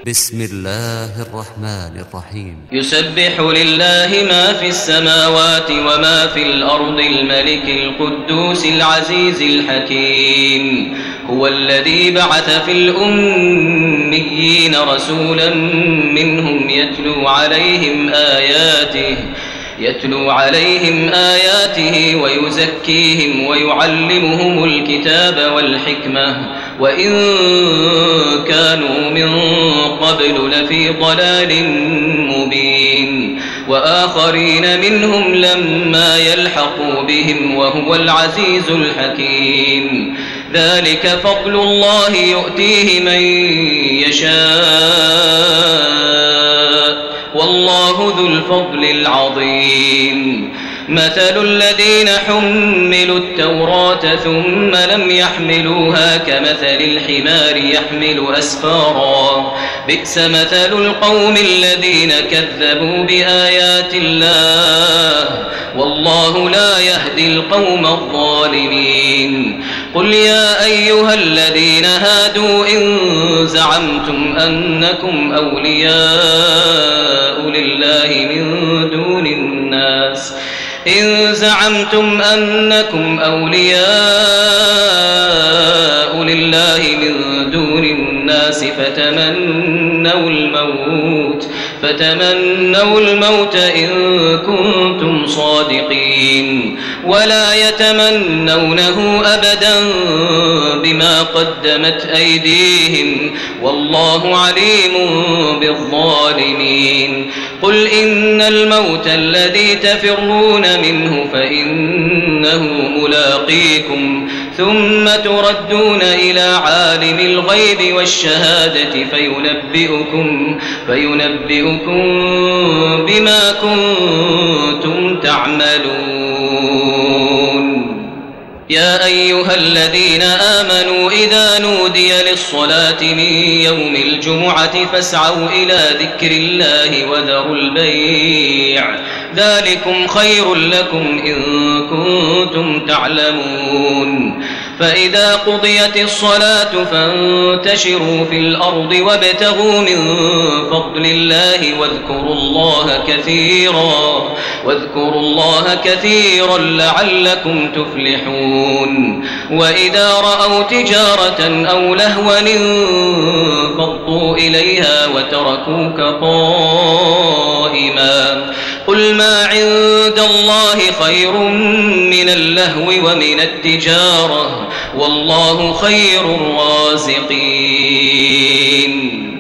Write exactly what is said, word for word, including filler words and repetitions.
بسم الله الرحمن الرحيم يسبح لله ما في السماوات وما في الأرض الملك القدوس العزيز الحكيم هو الذي بعث في الأميين رسولا منهم يتلو عليهم آياته يتلو عليهم آياته ويزكيهم ويعلمهم الكتاب والحكمة وإن كانوا من قبل لفي ضلال مبين وآخرين منهم لما يلحقوا بهم وهو العزيز الحكيم ذلك فضل الله يؤتيه من يشاء والله ذو الفضل العظيم مثل الذين حملوا التوراة ثم لم يحملوها كمثل الحمار يحمل أسفارا بئس مثل القوم الذين كذبوا بآيات الله والله لا يهدي القوم الظالمين قل يا أيها الذين هادوا إن زعمتم أنكم أولياء لله من دون الناس إن زعمتم أنكم أولياء لله من دون الناس فتمنوا الموت فتمنوا الموت إن كنتم صادقين ولا يتمنونه أبدا بما قدمت أيديهم والله عليم بالظالمين قل إن الموت الذي تفرون منه فإنه ملاقيكم ثم تردون إلى عالم الغيب والشهادة فينبئكم, فينبئكم بما كنتم تعملون يا أيها الذين آمنوا إذا نودي للصلاة من يوم الجمعة فاسعوا إلى ذكر الله وذروا البيع ذلكم خير لكم إن كنتم تعلمون فإذا قضيت الصلاة فانتشروا في الأرض وابتغوا من فضل الله واذكروا الله كثيرا واذكروا الله كثيرا لعلكم تفلحون وإذا رأوا تجارة أو لهوا انفضوا إليها وتركوك قائما قل ما عند الله خير من اللهو ومن التجارة والله خير الرازقين